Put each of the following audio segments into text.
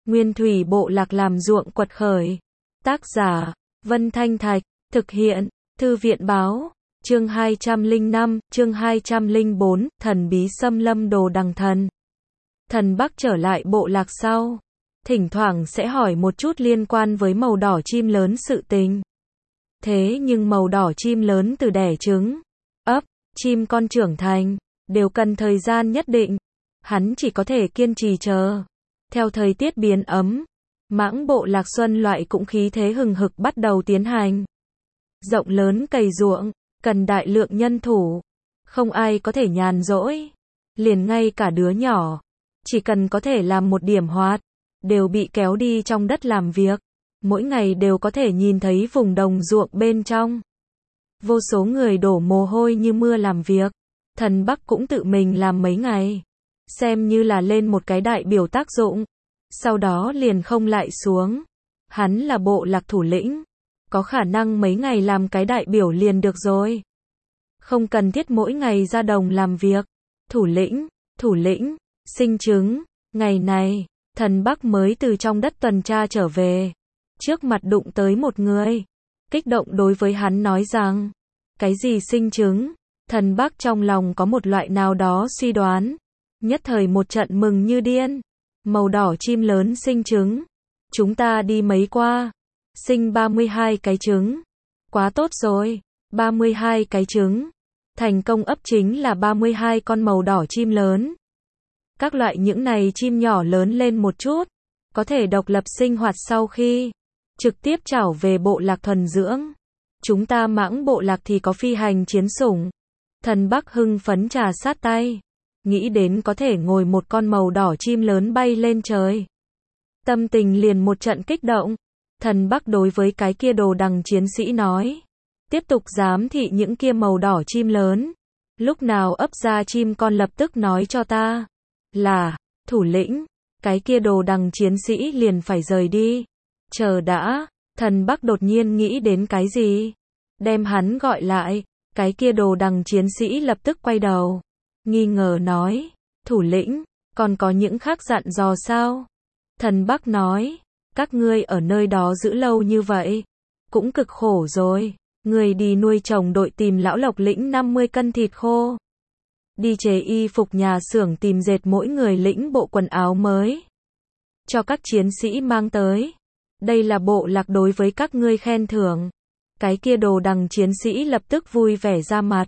Nguyên thủy bộ lạc làm ruộng quật khởi. Tác giả, Vân Thanh Thạch, thực hiện, Thư viện báo, chương 205, chương 204, thần bí xâm lâm Đồ Đằng Thần. Thần Bắc trở lại bộ lạc sau, thỉnh thoảng sẽ hỏi một chút liên quan với màu đỏ chim lớn sự tình. Thế nhưng màu đỏ chim lớn từ đẻ trứng, ấp, chim con trưởng thành, đều cần thời gian nhất định. Hắn chỉ có thể kiên trì chờ. Theo thời tiết biến ấm, mãng bộ lạc xuân loại cũng khí thế hừng hực bắt đầu tiến hành. Rộng lớn cày ruộng, cần đại lượng nhân thủ. Không ai có thể nhàn rỗi. Liền ngay cả đứa nhỏ, chỉ cần có thể làm một điểm hoạt, đều bị kéo đi trong đất làm việc. Mỗi ngày đều có thể nhìn thấy vùng đồng ruộng bên trong. Vô số người đổ mồ hôi như mưa làm việc. Thần Bắc cũng tự mình làm mấy ngày. Xem như là lên một cái đại biểu tác dụng. Sau đó liền không lại xuống. Hắn là bộ lạc thủ lĩnh. Có khả năng mấy ngày làm cái đại biểu liền được rồi. Không cần thiết mỗi ngày ra đồng làm việc. Thủ lĩnh, sinh trứng. Ngày này, Thần Bắc mới từ trong đất tuần tra trở về. Trước mặt đụng tới một người. Kích động đối với hắn nói rằng, cái gì sinh trứng? Thần Bắc trong lòng có một loại nào đó suy đoán. Nhất thời một trận mừng như điên. Màu đỏ chim lớn sinh trứng. Chúng ta đi mấy qua. Sinh 32 cái trứng. Quá tốt rồi. 32 cái trứng. Thành công ấp chính là 32 con màu đỏ chim lớn. Các loại những này chim nhỏ lớn lên một chút. Có thể độc lập sinh hoạt sau khi trực tiếp trảo về bộ lạc thuần dưỡng. Chúng ta mãng bộ lạc thì có phi hành chiến sủng. Thần Bắc hưng phấn trà sát tay. Nghĩ đến có thể ngồi một con màu đỏ chim lớn bay lên trời. Tâm tình liền một trận kích động. Thần Bắc đối với cái kia Đồ Đằng chiến sĩ nói. Tiếp tục giám thị những kia màu đỏ chim lớn. Lúc nào ấp ra chim con lập tức nói cho ta. Là, thủ lĩnh. Cái kia Đồ Đằng chiến sĩ liền phải rời đi. Chờ đã, Thần Bắc đột nhiên nghĩ đến cái gì? Đem hắn gọi lại. Cái kia Đồ Đằng chiến sĩ lập tức quay đầu. Nghi ngờ nói, thủ lĩnh, còn có những khác dặn dò sao? Thần Bắc nói, các ngươi ở nơi đó giữ lâu như vậy, cũng cực khổ rồi. Người đi nuôi trồng đội tìm lão Lộc lĩnh 50 cân thịt khô. Đi chế y phục nhà xưởng tìm dệt mỗi người lĩnh bộ quần áo mới. Cho các chiến sĩ mang tới. Đây là bộ lạc đối với các ngươi khen thưởng. Cái kia Đồ Đằng chiến sĩ lập tức vui vẻ ra mặt.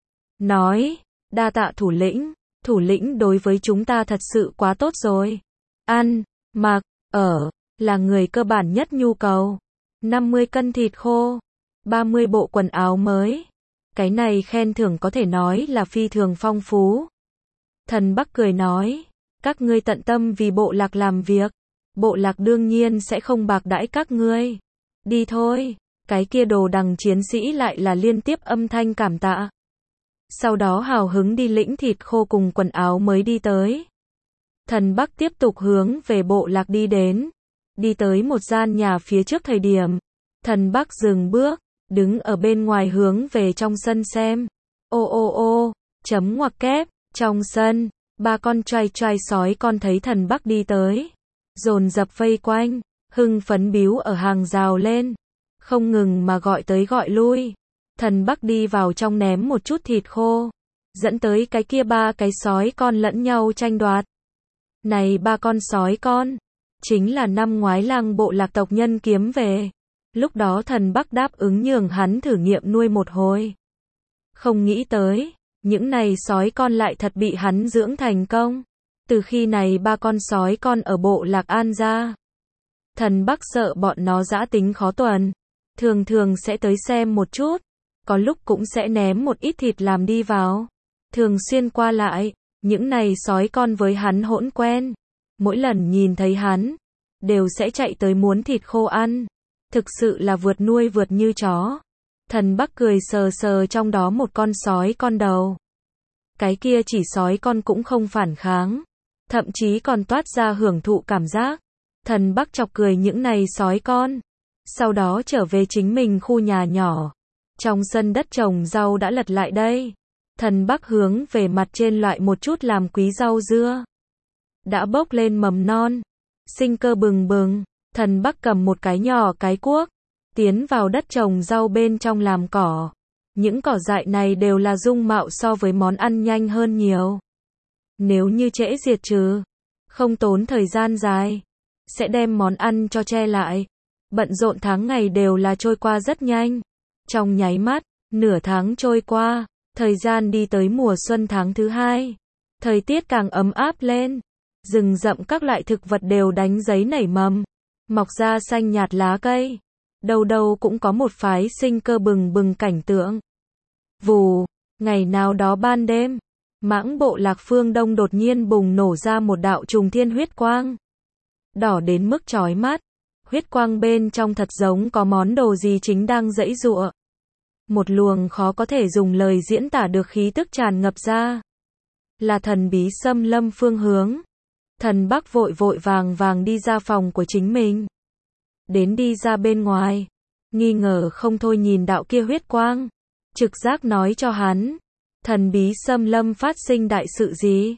Nói, đa tạ thủ lĩnh đối với chúng ta thật sự quá tốt rồi. Ăn, mặc, ở, là người cơ bản nhất nhu cầu. 50 cân thịt khô, 30 bộ quần áo mới. Cái này khen thưởng có thể nói là phi thường phong phú. Thần Bắc cười nói, các ngươi tận tâm vì bộ lạc làm việc. Bộ lạc đương nhiên sẽ không bạc đãi các ngươi. Đi thôi. Cái kia Đồ Đằng chiến sĩ lại là liên tiếp âm thanh cảm tạ. Sau đó hào hứng đi lĩnh thịt khô cùng quần áo mới đi tới. Thần Bắc tiếp tục hướng về bộ lạc đi đến. Đi tới một gian nhà phía trước thời điểm. Thần Bắc dừng bước, đứng ở bên ngoài hướng về trong sân xem. Chấm ngoặc kép, trong sân, ba con choai choai sói con thấy Thần Bắc đi tới. Dồn dập vây quanh, hưng phấn biếu ở hàng rào lên. Không ngừng mà gọi tới gọi lui. Thần Bắc đi vào trong ném một chút thịt khô. Dẫn tới cái kia ba cái sói con lẫn nhau tranh đoạt. Này ba con sói con. Chính là năm ngoái lang bộ lạc tộc nhân kiếm về. Lúc đó Thần Bắc đáp ứng nhường hắn thử nghiệm nuôi một hồi. Không nghĩ tới. Những này sói con lại thật bị hắn dưỡng thành công. Từ khi này ba con sói con ở bộ lạc an ra. Thần Bắc sợ bọn nó dã tính khó tuần. Thường thường sẽ tới xem một chút. Có lúc cũng sẽ ném một ít thịt làm đi vào. Thường xuyên qua lại. Những này sói con với hắn hỗn quen. Mỗi lần nhìn thấy hắn. Đều sẽ chạy tới muốn thịt khô ăn. Thực sự là vượt nuôi vượt như chó. Thần Bắc cười sờ sờ trong đó một con sói con đầu. Cái kia chỉ sói con cũng không phản kháng. Thậm chí còn toát ra hưởng thụ cảm giác. Thần Bắc chọc cười những này sói con. Sau đó trở về chính mình khu nhà nhỏ. Trong sân đất trồng rau đã lật lại đây. Thần Bắc hướng về mặt trên loại một chút làm quý rau dưa. Đã bốc lên mầm non. sinh cơ bừng bừng. Thần Bắc cầm một cái nhỏ cái cuốc, tiến vào đất trồng rau bên trong làm cỏ. Những cỏ dại này đều là dung mạo so với món ăn nhanh hơn nhiều. Nếu như trễ diệt trừ, không tốn thời gian dài, sẽ đem món ăn cho che lại. Bận rộn tháng ngày đều là trôi qua rất nhanh. Trong nháy mắt, nửa tháng trôi qua, thời gian đi tới mùa xuân tháng thứ 2. Thời tiết càng ấm áp lên. Rừng rậm các loại thực vật đều đánh giấy nảy mầm, mọc ra xanh nhạt lá cây. Đâu đâu cũng có một phái sinh cơ bừng bừng cảnh tượng. Vù, ngày nào đó ban đêm, Mãng Bộ Lạc phương Đông đột nhiên bùng nổ ra một đạo trùng thiên huyết quang. Đỏ đến mức chói mắt, huyết quang bên trong thật giống có món đồ gì chính đang giãy giụa. Một luồng khó có thể dùng lời diễn tả được khí tức tràn ngập ra. Là thần bí xâm lâm phương hướng. Thần Bắc vội vội vàng vàng đi ra phòng của chính mình. Đến đi ra bên ngoài, nghi ngờ không thôi nhìn đạo kia huyết quang. Trực giác nói cho hắn, thần bí xâm lâm phát sinh đại sự gì?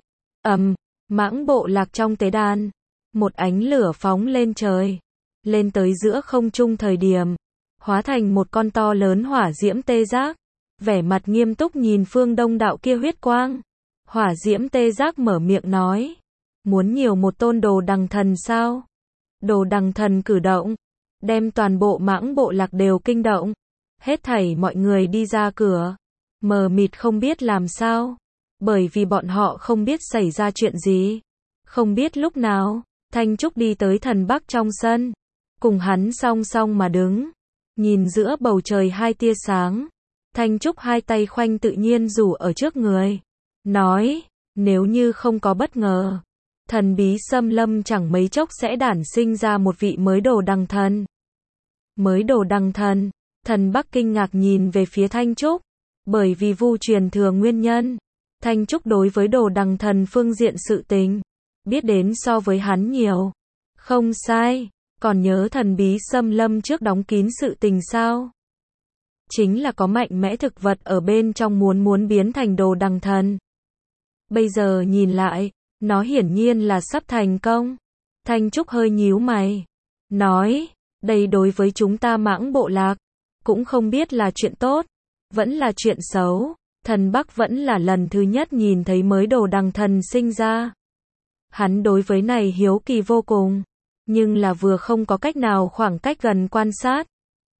Mãng Bộ Lạc trong tế đàn, một ánh lửa phóng lên trời, lên tới giữa không trung thời điểm, hóa thành một con to lớn hỏa diễm tê giác, vẻ mặt nghiêm túc nhìn phương Đông đạo kia huyết quang. Hỏa diễm tê giác mở miệng nói, muốn nhiều một tôn đồ đằng thần sao? Đồ đằng thần cử động, đem toàn bộ Mãng Bộ Lạc đều kinh động. Hết thảy mọi người đi ra cửa, mờ mịt không biết làm sao, bởi vì bọn họ không biết xảy ra chuyện gì. Không biết lúc nào, Thanh Trúc đi tới Thần Bắc trong sân, cùng hắn song song mà đứng, nhìn giữa bầu trời hai tia sáng. Thanh Trúc hai tay khoanh tự nhiên rủ ở trước người, nói, nếu như không có bất ngờ, thần bí xâm lâm chẳng mấy chốc sẽ đản sinh ra một vị mới đồ đằng thần. Mới đồ đằng thần? Thần Bắc kinh ngạc nhìn về phía Thanh Trúc, bởi vì vu truyền thừa nguyên nhân, Thanh Trúc đối với đồ đằng thần phương diện sự tình, biết đến so với hắn nhiều. Không sai, còn nhớ thần bí xâm lâm trước đóng kín sự tình sao? Chính là có mạnh mẽ thực vật ở bên trong muốn biến thành đồ đằng thần. Bây giờ nhìn lại, nó hiển nhiên là sắp thành công. Thanh Trúc hơi nhíu mày, nói, đây đối với chúng ta Mãng Bộ Lạc, cũng không biết là chuyện tốt, vẫn là chuyện xấu. Thần Bắc vẫn là lần thứ nhất nhìn thấy mới đồ đằng thần sinh ra. Hắn đối với này hiếu kỳ vô cùng, nhưng là vừa không có cách nào khoảng cách gần quan sát.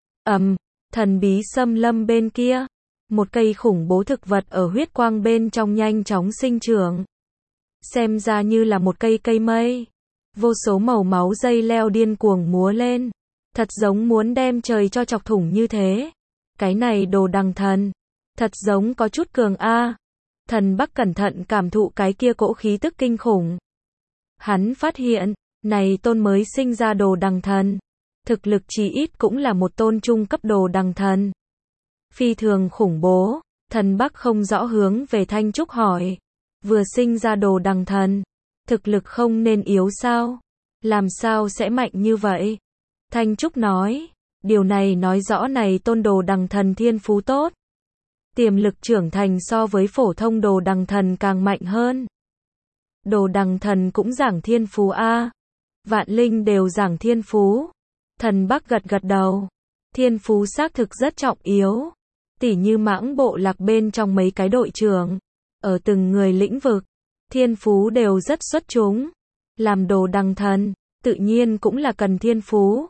Thần bí xâm lâm bên kia, một cây khủng bố thực vật ở huyết quang bên trong nhanh chóng sinh trưởng. Xem ra như là một cây mây. Vô số màu máu dây leo điên cuồng múa lên, thật giống muốn đem trời cho chọc thủng như thế. Cái này đồ đằng thần, thật giống có chút cường a. Thần Bắc cẩn thận cảm thụ cái kia cỗ khí tức kinh khủng. Hắn phát hiện, này tôn mới sinh ra đồ đằng thần, thực lực chí ít cũng là một tôn trung cấp đồ đằng thần. Phi thường khủng bố. Thần Bắc không rõ hướng về Thanh Trúc hỏi, vừa sinh ra đồ đằng thần, thực lực không nên yếu sao? Làm sao sẽ mạnh như vậy? Thanh Trúc nói, điều này nói rõ này tôn đồ đằng thần thiên phú tốt. Tiềm lực trưởng thành so với phổ thông đồ đằng thần càng mạnh hơn. Đồ đằng thần cũng giảng thiên phú a. Vạn linh đều giảng thiên phú. Thần Bắc gật gật đầu. Thiên phú xác thực rất trọng yếu. Tỉ như Mãng Bộ Lạc bên trong mấy cái đội trưởng, ở từng người lĩnh vực, thiên phú đều rất xuất chúng. Làm đồ đằng thần, tự nhiên cũng là cần thiên phú.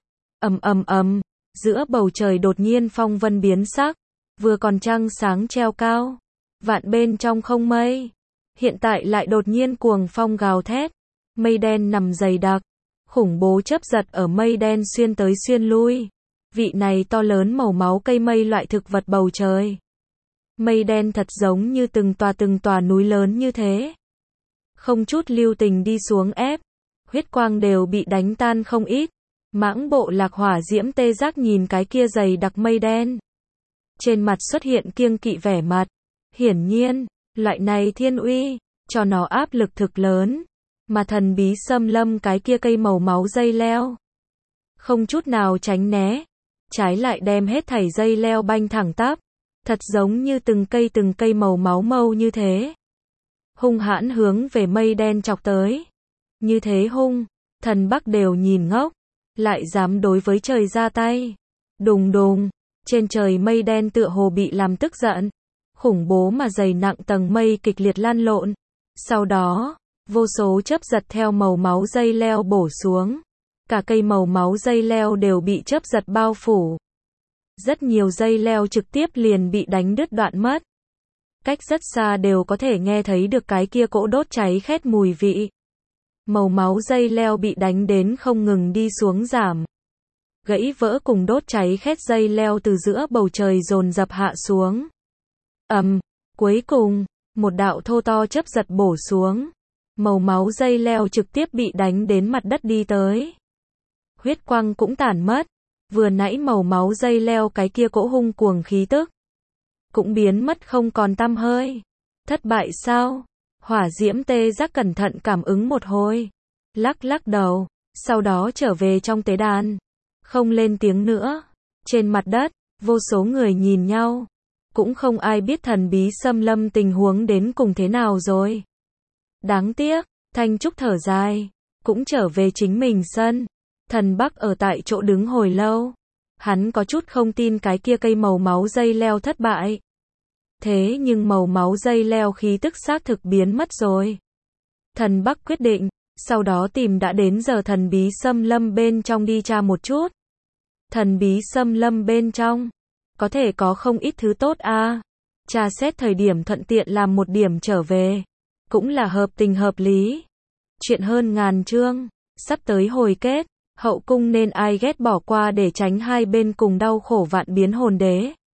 Giữa bầu trời đột nhiên phong vân biến sắc, vừa còn trăng sáng treo cao, vạn bên trong không mây. Hiện tại lại đột nhiên cuồng phong gào thét, mây đen nằm dày đặc, khủng bố chớp giật ở mây đen xuyên tới xuyên lui. Vị này to lớn màu máu cây mây loại thực vật bầu trời. Mây đen thật giống như từng tòa núi lớn như thế. Không chút lưu tình đi xuống ép, huyết quang đều bị đánh tan không ít. Mãng Bộ Lạc hỏa diễm tê giác nhìn cái kia dày đặc mây đen, trên mặt xuất hiện kiêng kỵ vẻ mặt. Hiển nhiên, loại này thiên uy, cho nó áp lực thực lớn. Mà thần bí xâm lâm cái kia cây màu máu dây leo, không chút nào tránh né, trái lại đem hết thảy dây leo banh thẳng tắp, thật giống như từng cây màu máu mâu như thế. Hung hãn hướng về mây đen chọc tới. Như thế hung, Thần Bắc đều nhìn ngốc, lại dám đối với trời ra tay. Đùng đùng, trên trời mây đen tựa hồ bị làm tức giận. Khủng bố mà dày nặng tầng mây kịch liệt lan lộn. Sau đó, vô số chớp giật theo màu máu dây leo bổ xuống. Cả cây màu máu dây leo đều bị chớp giật bao phủ. Rất nhiều dây leo trực tiếp liền bị đánh đứt đoạn mất. Cách rất xa đều có thể nghe thấy được cái kia cỗ đốt cháy khét mùi vị. Màu máu dây leo bị đánh đến không ngừng đi xuống giảm. Gãy vỡ cùng đốt cháy khét dây leo từ giữa bầu trời dồn dập hạ xuống. Cuối cùng, một đạo thô to chớp giật bổ xuống. Màu máu dây leo trực tiếp bị đánh đến mặt đất đi tới. Huyết quang cũng tản mất. Vừa nãy màu máu dây leo cái kia cỗ hung cuồng khí tức cũng biến mất không còn tăm hơi. Thất bại sao? Hỏa diễm tê giác cẩn thận cảm ứng một hồi. Lắc đầu, sau đó trở về trong tế đàn. Không lên tiếng nữa. Trên mặt đất, vô số người nhìn nhau. Cũng không ai biết thần bí xâm lâm tình huống đến cùng thế nào rồi. Đáng tiếc, Thanh Trúc thở dài. Cũng trở về chính mình sân. Thần Bắc ở tại chỗ đứng hồi lâu. Hắn có chút không tin cái kia cây màu máu dây leo thất bại. Thế nhưng màu máu dây leo khí tức xác thực biến mất rồi. Thần Bắc quyết định, sau đó tìm đã đến giờ thần bí xâm lâm bên trong đi tra một chút. Thần bí xâm lâm bên trong, có thể có không ít thứ tốt a. Tra xét thời điểm thuận tiện làm một điểm trở về. Cũng là hợp tình hợp lý. Chuyện hơn ngàn chương, sắp tới hồi kết. Hậu cung nên ai ghét bỏ qua để tránh hai bên cùng đau khổ vạn biến hồn đế.